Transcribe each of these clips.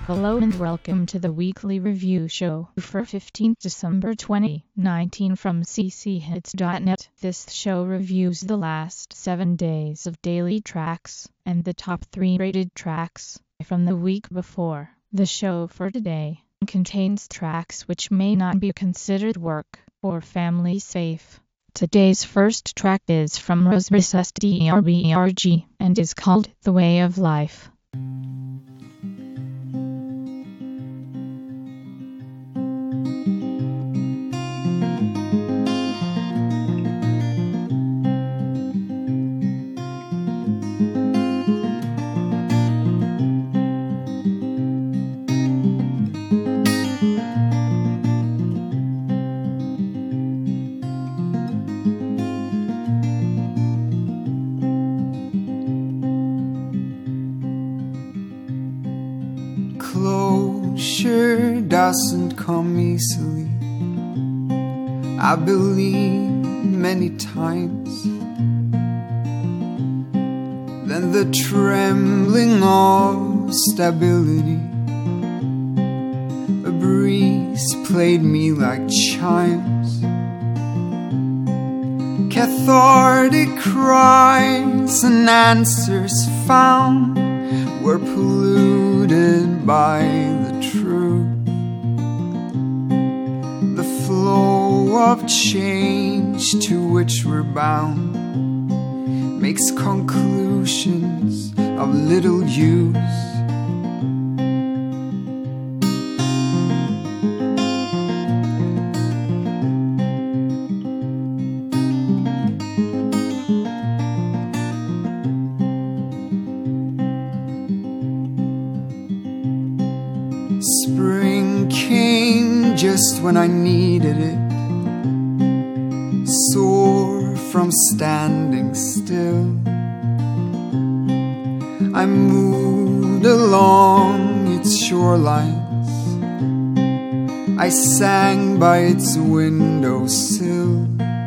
Hello and welcome to the weekly review show for 15th December 2019 from cchits.net. This show reviews the last 7 days of daily tracks and the top 3 rated tracks from the week before. The show for today contains tracks which may not be considered work or family safe. Today's first track is from Rosebus SDRBRG and is called The Way of Life. Closure doesn't come easily. I believe many times. Then the trembling of stability. A breeze played me like chimes. Cathartic cries and answers found were polluted by the truth. The flow of change to which we're bound makes conclusions of little use. Spring came just when I needed it, sore from standing still. I moved along its shorelines, I sang by its windowsill.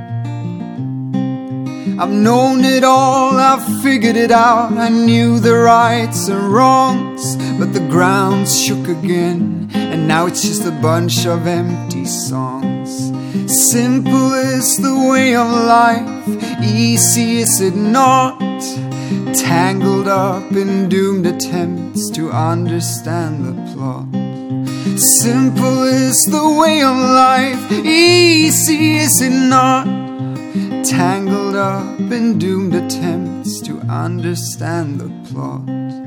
I've known it all, I've figured it out. I knew the rights and wrongs, but the ground shook again, and now it's just a bunch of empty songs. Simple is the way of life, easy is it not? Tangled up in doomed attempts to understand the plot. Simple is the way of life, easy is it not? Tangled up in doomed attempts to understand the plot.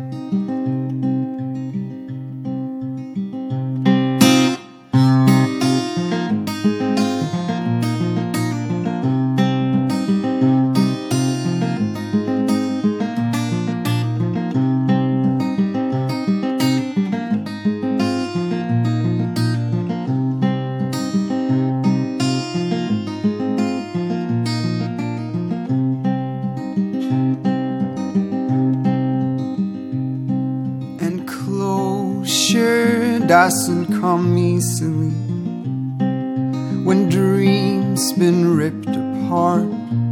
Closure doesn't come easily when dreams been ripped apart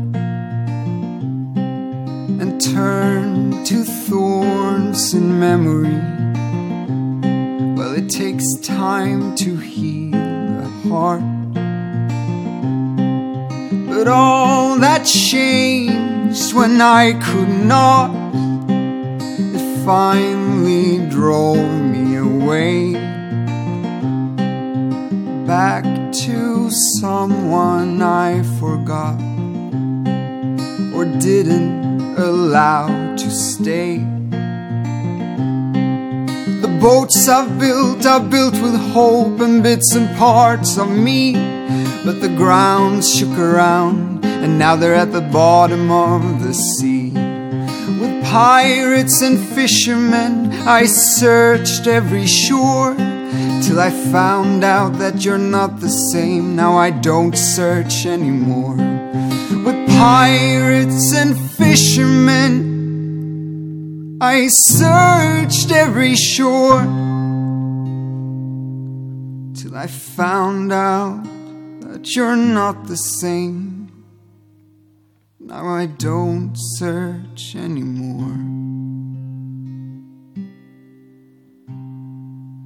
and turned to thorns in memory. Well, it takes time to heal the heart, but all that changed when I could not. It finally drove me away, back to someone I forgot or didn't allow to stay. The boats I've built with hope and bits and parts of me, but the ground shook around and now they're at the bottom of the sea. With pirates and fishermen I searched every shore, till I found out that you're not the same. Now I don't search anymore. With pirates and fishermen I searched every shore, till I found out that you're not the same. Now I don't search anymore.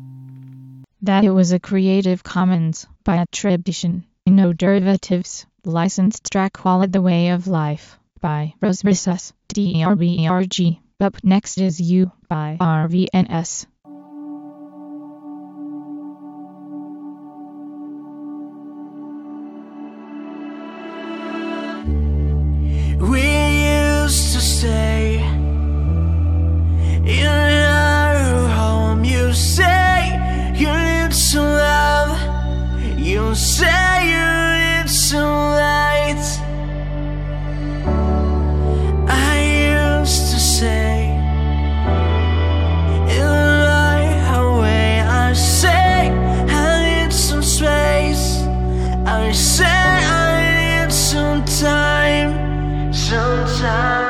That it was a Creative Commons by attribution, no derivatives, licensed track Wallet the Way of Life by Rosebrissus, DRBRG. Up next is You by RVNS. We used to stay in our home. You say you need some love. You say you need some light. I used to say in my way. I say I need some space. I say I need some time. Sometimes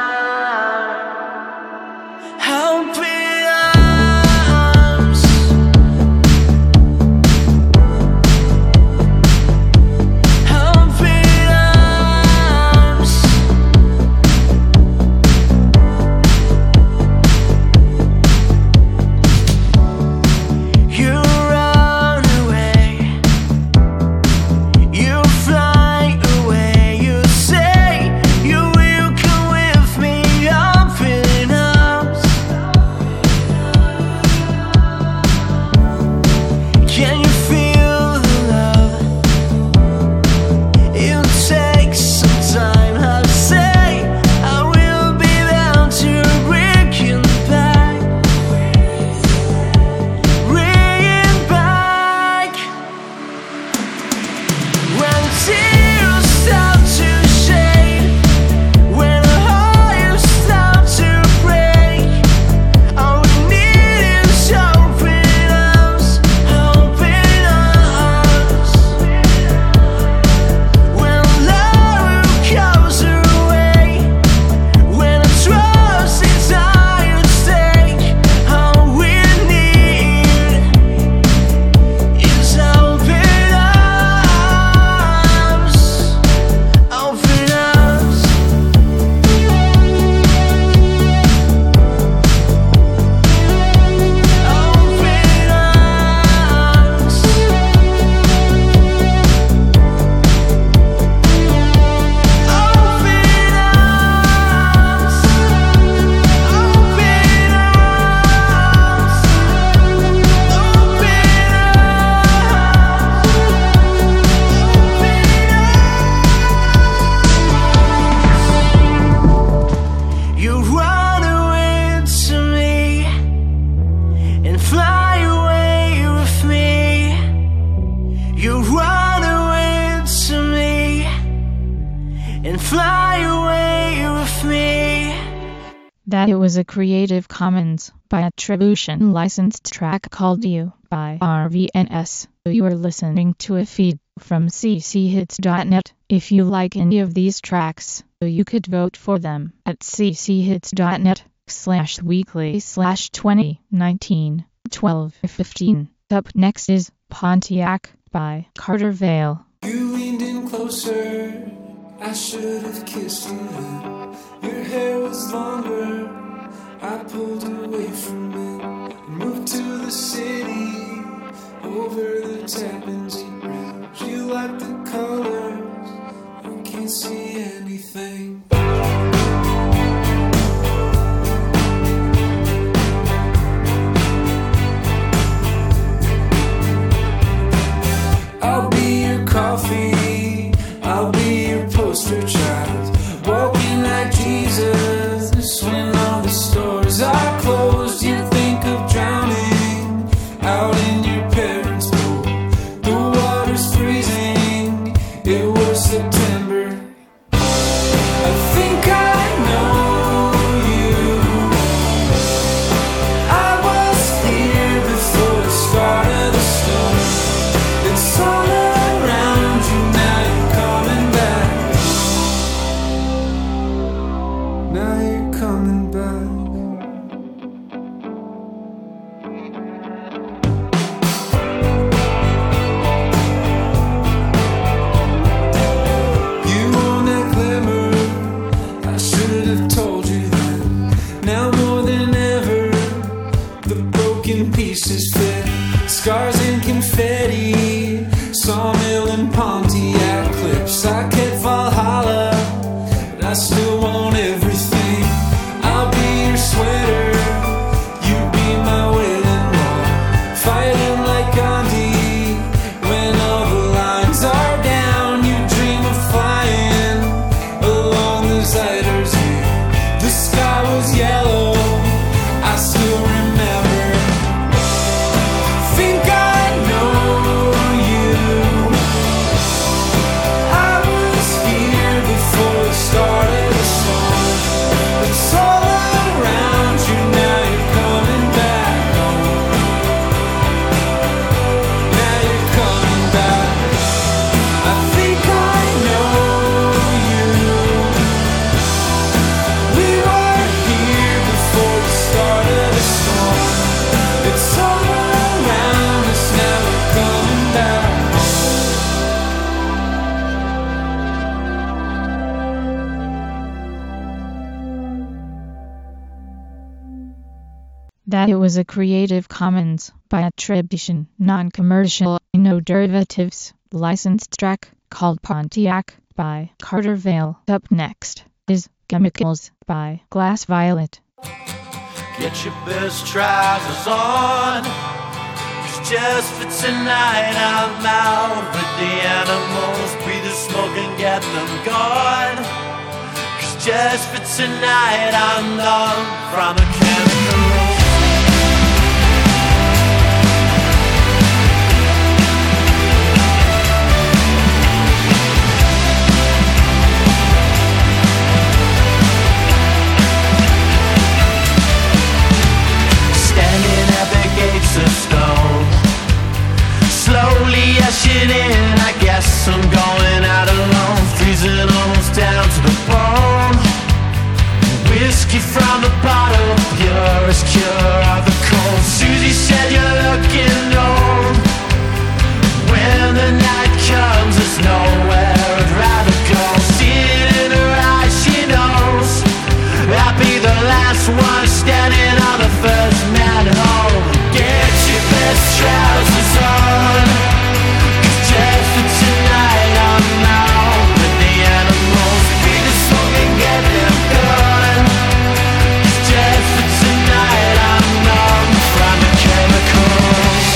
open arms, open arms. You run away, you fly away, you say you will come with me. Open arms. Can you feel the love? It takes some time. I say I will be down to bring it back, bring it back. When tears start to shade, when hearts start to break, all we need is open arms, open arms. When love goes away, when trust is at stake, all we need is open arms, open arms. Open arms. You run away to me and fly away with me. You run away to me and fly away with me. That it was a Creative Commons by attribution licensed track called You by RVNS. You are listening to a feed from cchits.net. If you like any of these tracks, you could vote for them at cchits.net/weekly/2019 12/15. Up next is Pontiac by Carter Vale. You leaned in closer, I should have kissed you. Your hair was longer, I pulled away from it and moved to the city, over the Tappan Zee Bridge. You like the colors, I can't see anything. I'll be your coffee, I'll be your poster child, walking like Jesus when all the stores are closed. You think of drowning out in your parents' pool. The water's freezing, it was September. I think I that it was a Creative Commons by attribution, non-commercial, no derivatives, licensed track called Pontiac by Carter Vale. Up next is Chemicals by Glass Violet. Get your best trousers on, 'cause just for tonight I'm out with the animals. Breathe the smoke and get them gone, 'cause just for tonight I'm numb from a chemical. Gates of stone, slowly ushing in. I guess I'm going out alone, freezing almost down to the bone. Whiskey from the bottle, purest cure of the cold. Susie said you're looking old. When the night comes, there's nowhere I'd rather go. See it in her eyes, she knows I'll be the last one standing on the first man home. Get your best trousers on, 'cause just for tonight I'm out with the animals. Be the smoke and get them gone, 'cause just for tonight I'm numb from the chemicals.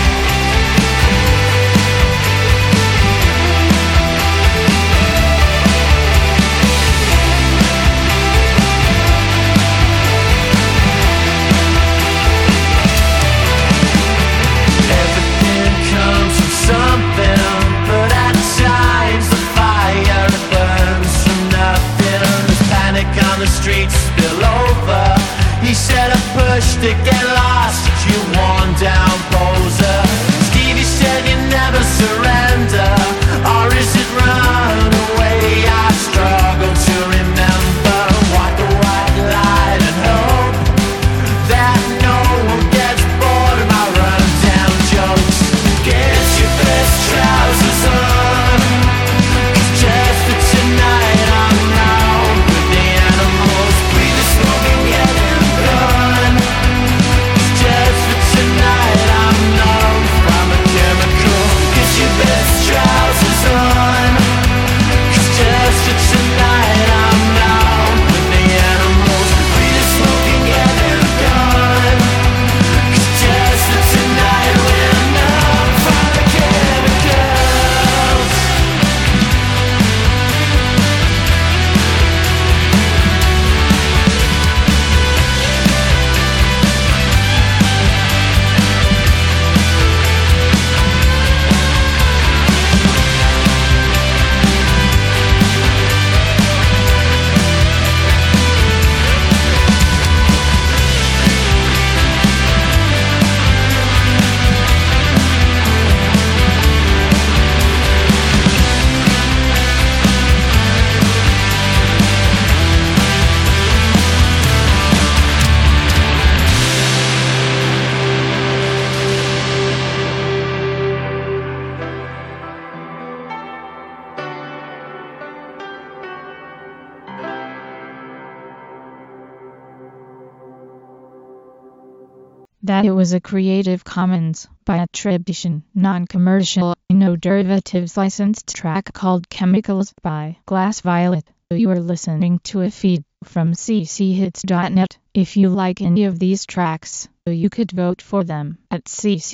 The streets spill over. He said I pushed to get lost, you worn down poser. Stevie said you never surrender, or is it run away? I struggle to remember. Walk the white light and hope that no one gets bored of my run-down jokes. Get your best trousers on, 'cause just for tonight I'm out with the animals. Breathe the smoke and get them gone, 'cause just for tonight I'm numb from a chemical. Get your best trousers on, 'cause just for tonight I'm out with the animals. Breathe the smoke and get them gone, 'cause just for tonight we're numb from the chemicals. That it was a Creative Commons by attribution, non-commercial, no derivatives licensed track called Chemicals by Glass Violet. You are listening to a feed from cchits.net. If you like any of these tracks, you could vote for them at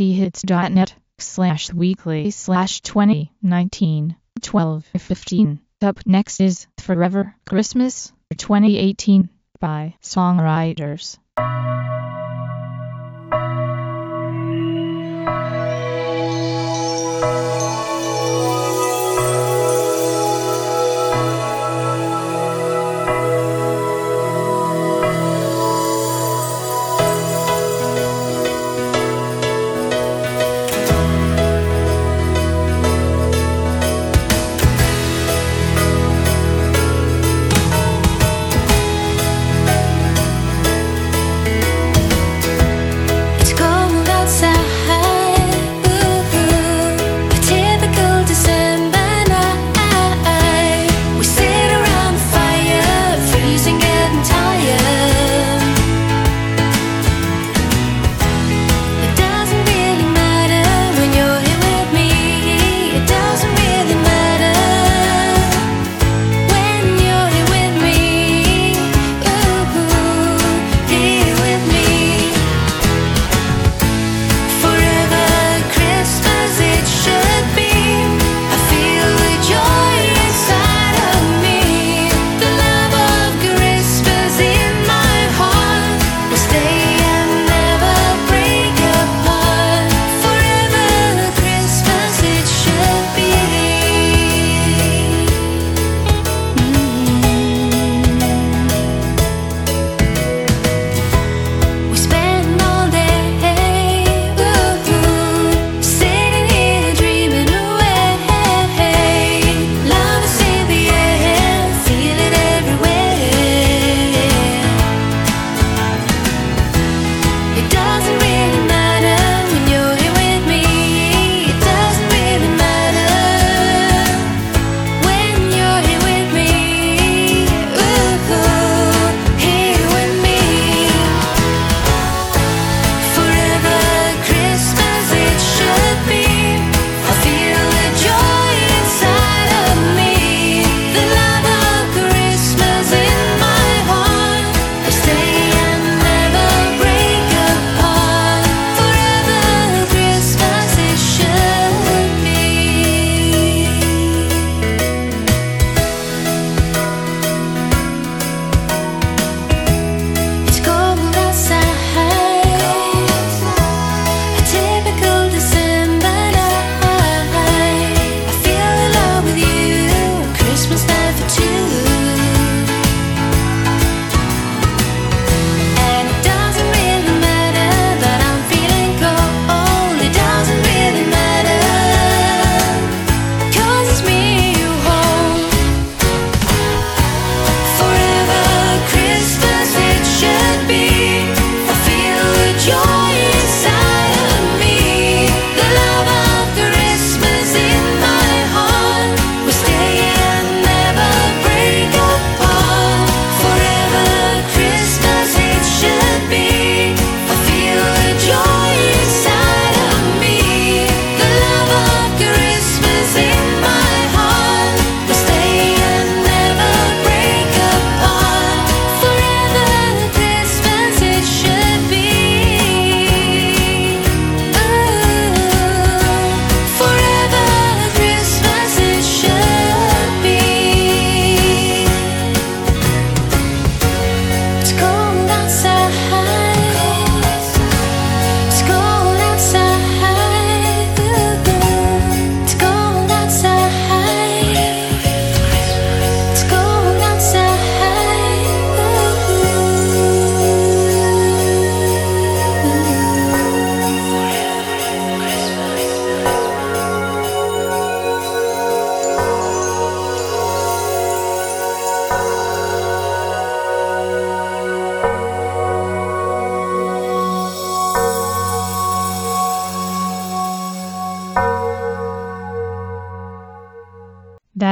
cchits.net/weekly/2019-12-15. Up next is Forever Christmas 2018 by Songwriters.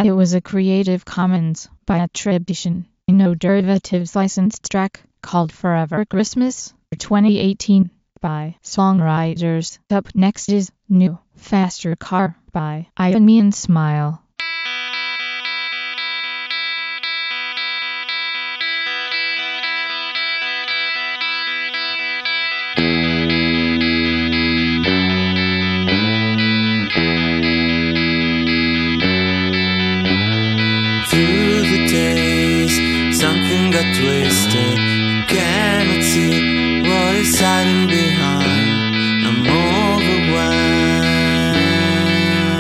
It was a Creative Commons by attribution, no derivatives licensed track called Forever Christmas 2018 by Songwriters. Up next is New Faster Car by Ivan Me and Smile. Twisted, cannot see what is hiding behind. I'm overwhelmed.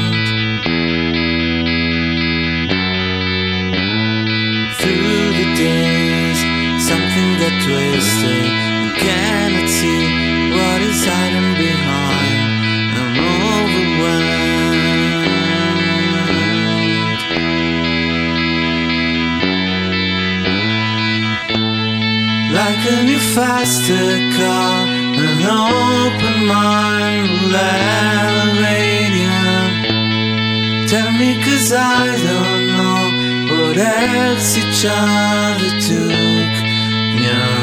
Through the days, something got twisted. Cannot see what is hiding behind. I'm overwhelmed. Like a new faster car, an open mind will elevate you. Tell me, 'cause I don't know what else each other took. Your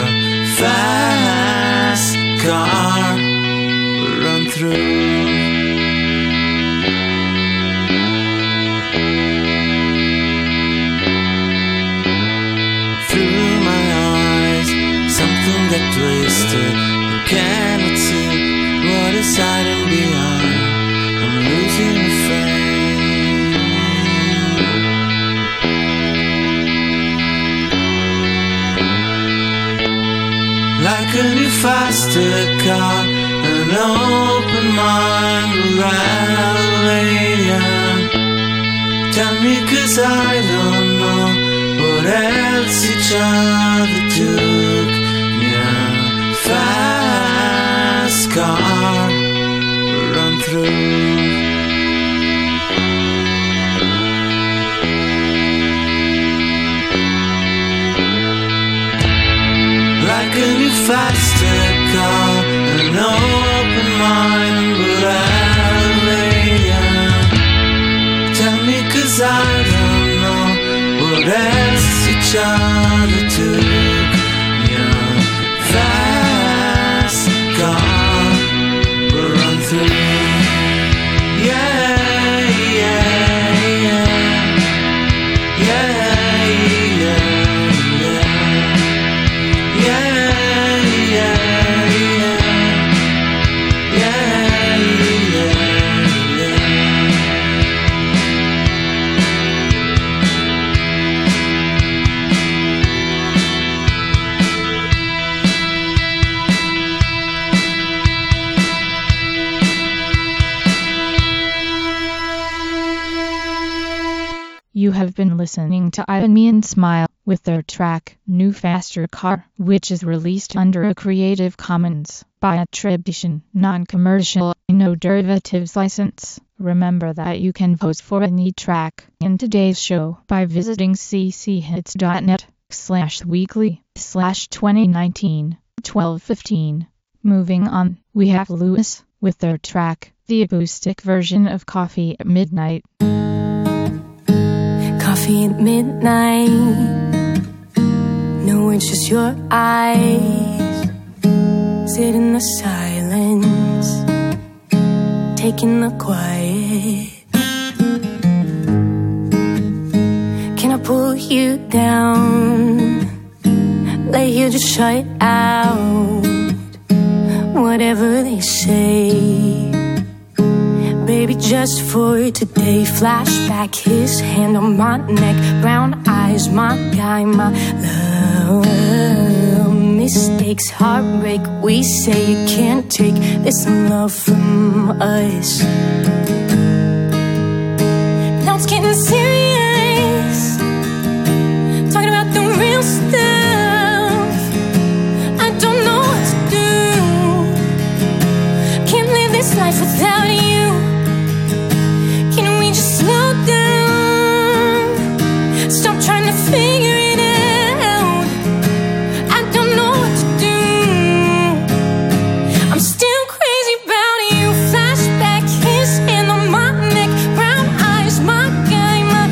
fast car will run through. Got twisted, you cannot see what is hiding behind. I'm losing a friend. Like a new faster car, an open mind will elevate you. Tell me, 'cause I don't know what else each other took. Fast car run through. Like a new faster car, an open mind will elevate you. Tell me, 'cause I don't know what else each other took. Fast car will run through. Yeah, yeah, yeah. Yeah, yeah, yeah. Yeah, yeah, yeah. Yeah, yeah, yeah. You have been listening to Ivan Me and Smile with their track New Faster Car, which is released under a Creative Commons by attribution, non-commercial, no derivatives license. Remember that you can vote for any track in today's show by visiting cchits.net/weekly/2019-1215. Moving on, we have Lewis with their track, the acoustic version of Coffee at Midnight. Coffee at midnight. No, it's just your eyes. Sit in the silence, taking the quiet. Can I pull you down? Lay here, just shut out whatever they say. Baby, just for today. Flashback, his hand on my neck. Brown eyes, my guy, my love. Mistakes, heartbreak. We say you can't take this love from us. Now it's getting serious. Talking about the real stuff. I don't know what to do. Can't live this life without you. Slow down. Stop trying to figure it out. I don't know what to do. I'm still crazy about you. Flashback, his hand on my neck. Brown eyes, my guy, my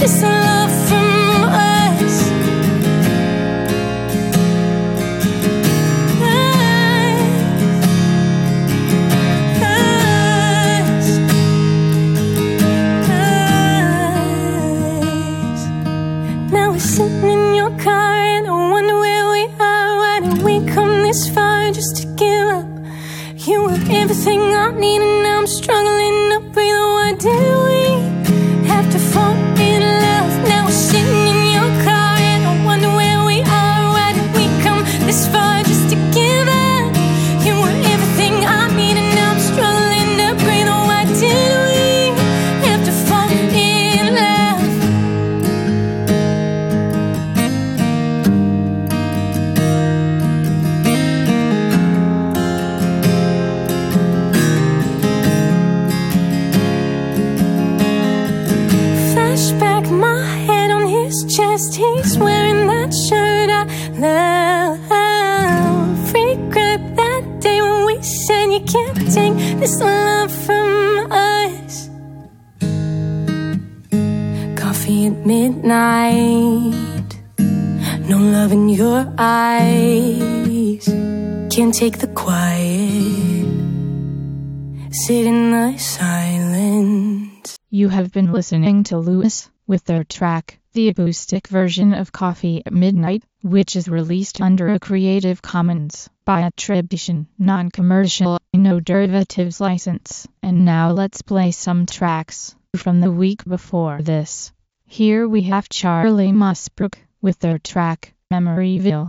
this love from us. Now we're sitting in your car and I wonder where we are. Why did we come this far just to give up? You were everything I need and now I'm struggling to breathe. Why did we have to fall in love? Now we're sitting in your car and I wonder where we are. Why did we come this far just to give up? You were everything I need and now I'm struggling to breathe. Why did we have to fall in love? Flashback, my head on his chest. He's wearing that shirt I love. Regret that day when we said you can't take this love from us. Coffee at midnight, no love in your eyes. Can't take the quiet, sit in the silence. You have been listening to Lewis with their track, the acoustic version of Coffee at Midnight, which is released under a Creative Commons by attribution, non-commercial, no derivatives license. And now let's play some tracks from the week before this. Here we have Charlie Mossbrook with their track, Memoryville.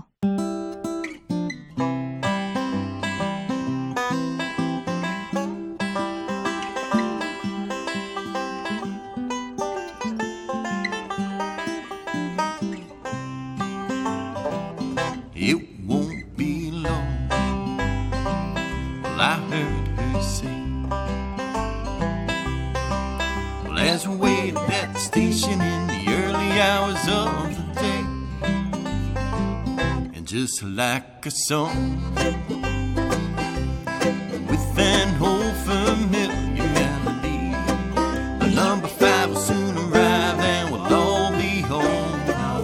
It won't be long. Well, I heard her say, well, as we waited at the station in the early hours of the day, and just like a song with an old familiar melody, the number 5 will soon arrive and we'll all be home.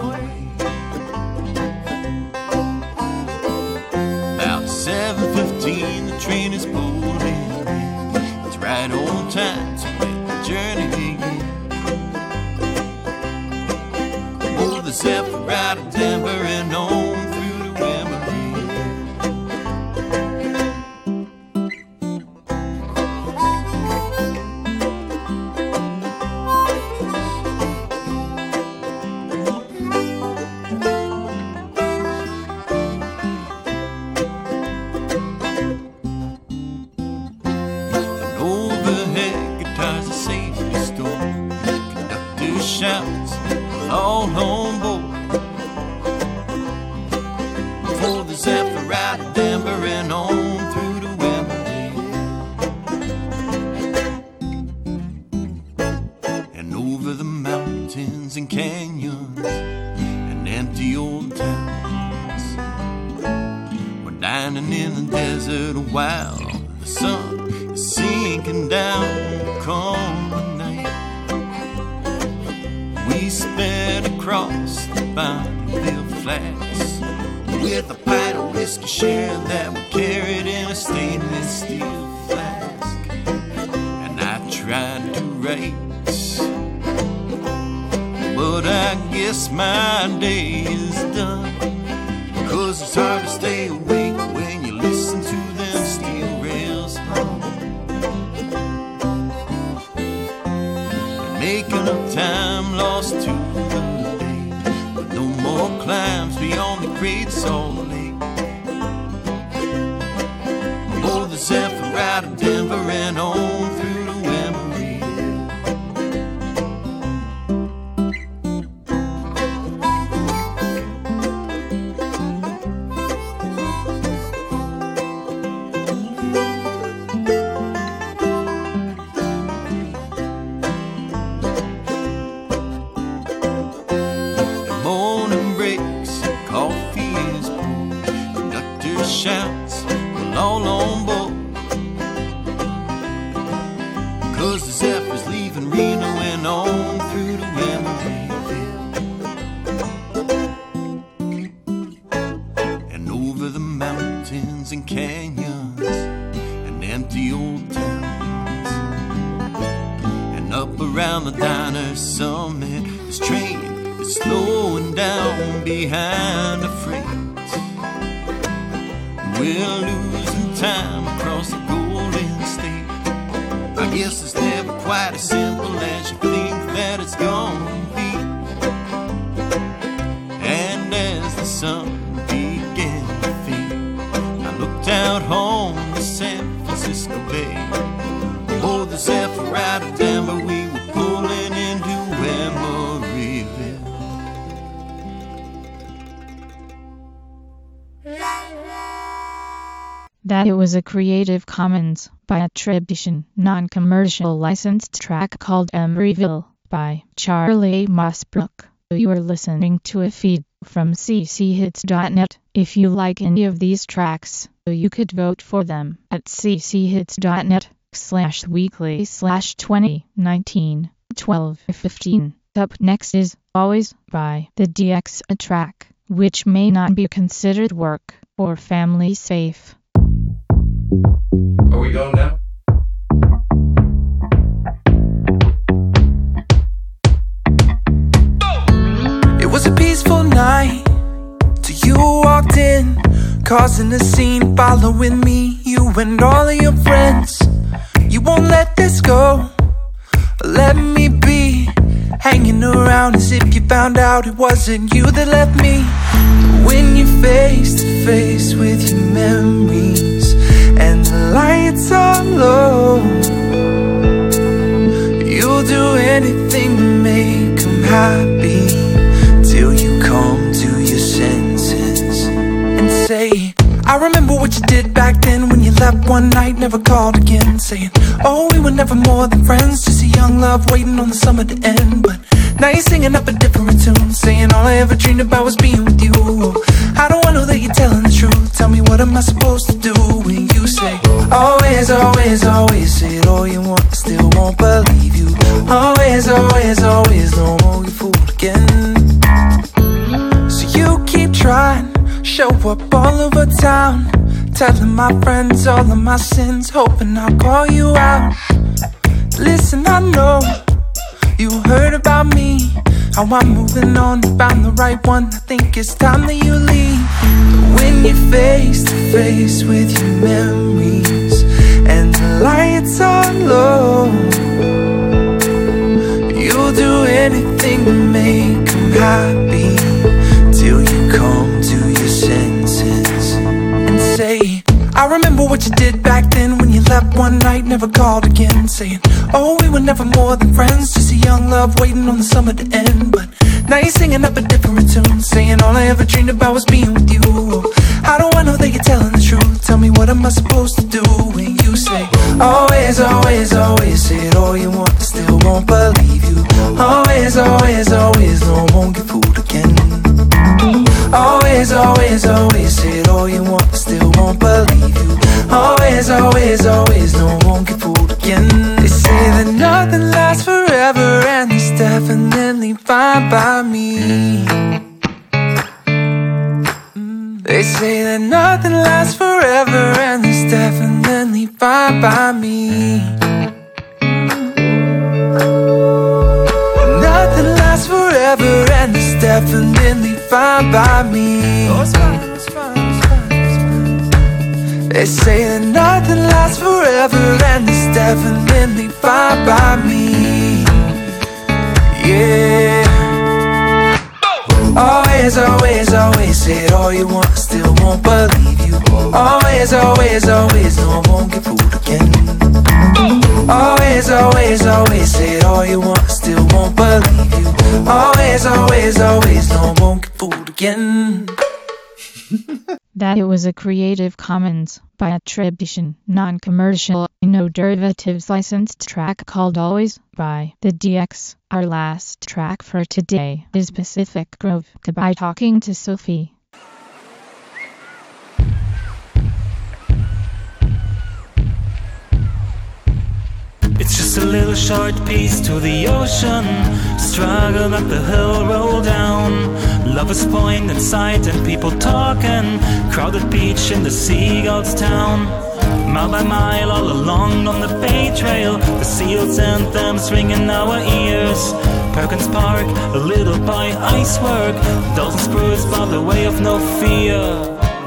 About 7:15, the train is pulling in. It's right on time to let the journey begin. Oh, the Zephyr out of Denver and on through to Emory. Shouts, all on board for the Zephyr out of Denver and on through to Wembley, and over the mountains and canyons and empty old towns. We're dining in the desert while the sun is sinking down. Come the night we sped across the Bonneville Flats with a pint of whiskey share that we carried in a stainless steel flask. And I tried to write, but I guess my day is done, 'cause it's hard to stay awake when you listen to them steel rails hum. Making up time lost to the day, but no more climbs beyond the Great Salt Lake. Oh, the Zephyr out of Denver and on through to Emory. Shouts, we're all on board, 'cause the Zephyr's leaving Reno and on through to Emory. minor summit. This train is slowing down behind the freight. We're losing time across the Golden State. I guess it's never quite as simple as you think that it's gonna be. And as the sun began to fade, I looked out home to San Francisco Bay. Oh, the Zephyr out of Denver, we were pulling into Emeryville. That it was a Creative Commons by attribution, non-commercial licensed track called Emeryville by Charlie Mossbrook. You are listening to a feed from cchits.net. If you like any of these tracks, you could vote for them at cchits.net/weekly/2019-12-15. Up next is Always by the DX, a track which may not be considered work or family safe. Are we going now? It was a peaceful night till you walked in, causing a scene, following me, you and all of your friends. You won't let this go, let me be, hanging around as if you found out it wasn't you that left me. When you're face to face with your memories and the lights are low, you'll do anything to make them happy, till you come to your senses and say, I remember what you did back then when you left one night, never called again, saying, oh, we were never more than friends, just a young love waiting on the summer to end. But now you're singing up a different tune, saying all I ever dreamed about was being with you. How do I know that you're telling the truth? Tell me, what am I supposed to do when you say, always, always, always, say it all you want, I still won't believe you. Always, always, always, no more, you fooled again. So you keep trying, show up all over town, telling my friends all of my sins, hoping I'll call you out. Listen, I know you heard about me, how I'm moving on, found the right one, I think it's time that you leave. When you're face to face with your memories and the lights are low, you'll do anything to make them happy, till you come to your senses and say, I remember what you did back then when you left one night, never called again, saying, oh, we were never more than friends, just a young love waiting on the summer to end. But now you're singing up a different tune, saying all I ever dreamed about was being with you. How do I know that you're telling the truth? Tell me, what am I supposed to do when you say, always, always, always, say it all you want, I still won't believe you. Always, always, always, no, I won't get fooled again. Always, always, always, say it all you want, I still won't believe you. Always, always, always, no, I won't get fooled again. They say that nothing lasts forever, and it's definitely fine by me. They say that nothing lasts forever, and it's definitely fine by me. Nothing lasts forever, and it's definitely fine by me. Oh, it's fine, it's fine, it's fine, it's fine. They say that nothing lasts forever, and it's definitely fine by me. Yeah. Always, always, always, say it all you want, I still won't believe you. Always, always, always, no, I won't get fooled again. Always, always, always, say it all you want, I still won't believe you. Always, always, always, no, I won't get fooled again. That it was a Creative Commons by attribution, non-commercial, no derivatives licensed track called Always by the DX. Our last track for today is Pacific Grove by Talking to Sophie. It's just a little short piece to the ocean, struggle up the hill, roll down, Lovers Point in sight and people talking, crowded beach in the seagull's town. Mile by mile, all along on the Bay Trail, the Seals anthems ring in our ears. Perkins Park, a little by icework, Dalton Spruce by the way of no fear.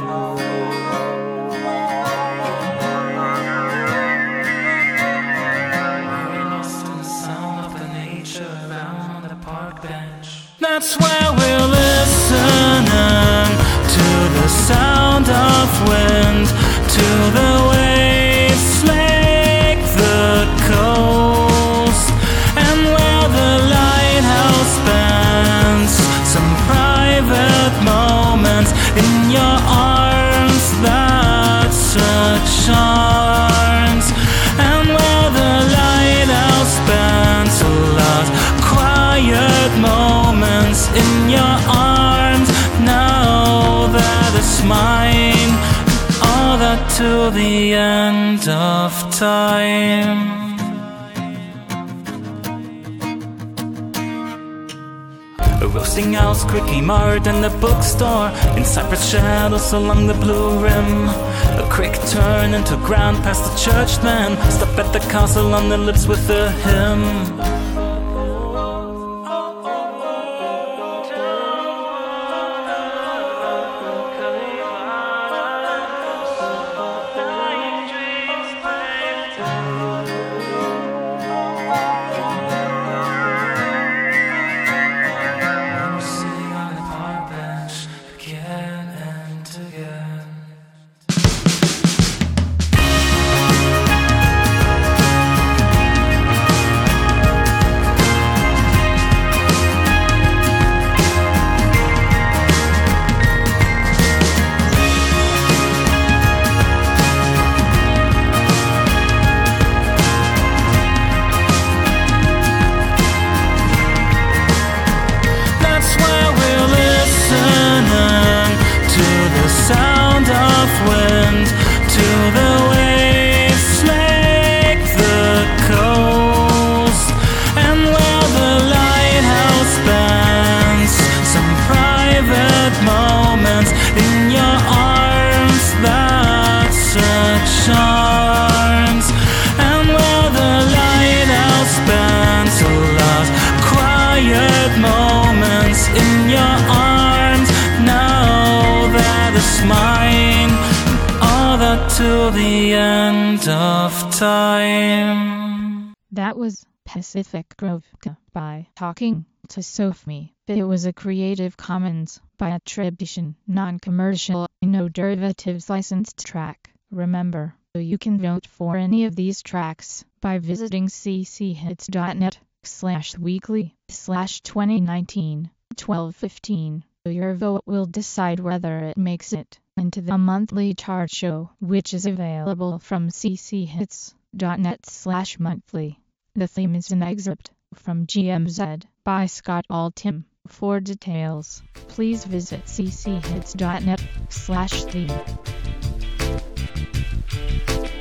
That's where we're listening to the sound of wind, to the waves slake the coast, and where the lighthouse spends some private moments in your arms that such charms, and where the lighthouse spends a lot quiet moments in your arms. Now that it's mine, all that to the end of time. A roasting owl's quickly marred in the bookstore, in cypress shadows along the blue rim. A quick turn into ground past the churchman, stop at the castle on the lips with a hymn. Sound of wind, to the waves slake the coast, and where the lighthouse spends some private moments in your arms that such charms, and where the lighthouse spends a lot quiet moments in your arms. Now that it's mine, all that to the end of time. That was Pacific Grove by Talking to Sophie. It was a Creative Commons by attribution, non-commercial, no derivatives licensed track. Remember, you can vote for any of these tracks by visiting cchits.net/weekly/2019-1215. Your vote will decide whether it makes it into the monthly chart show, which is available from cchits.net/monthly. The theme is an excerpt from GMZ by Scott Altham. For details, please visit cchits.net/theme.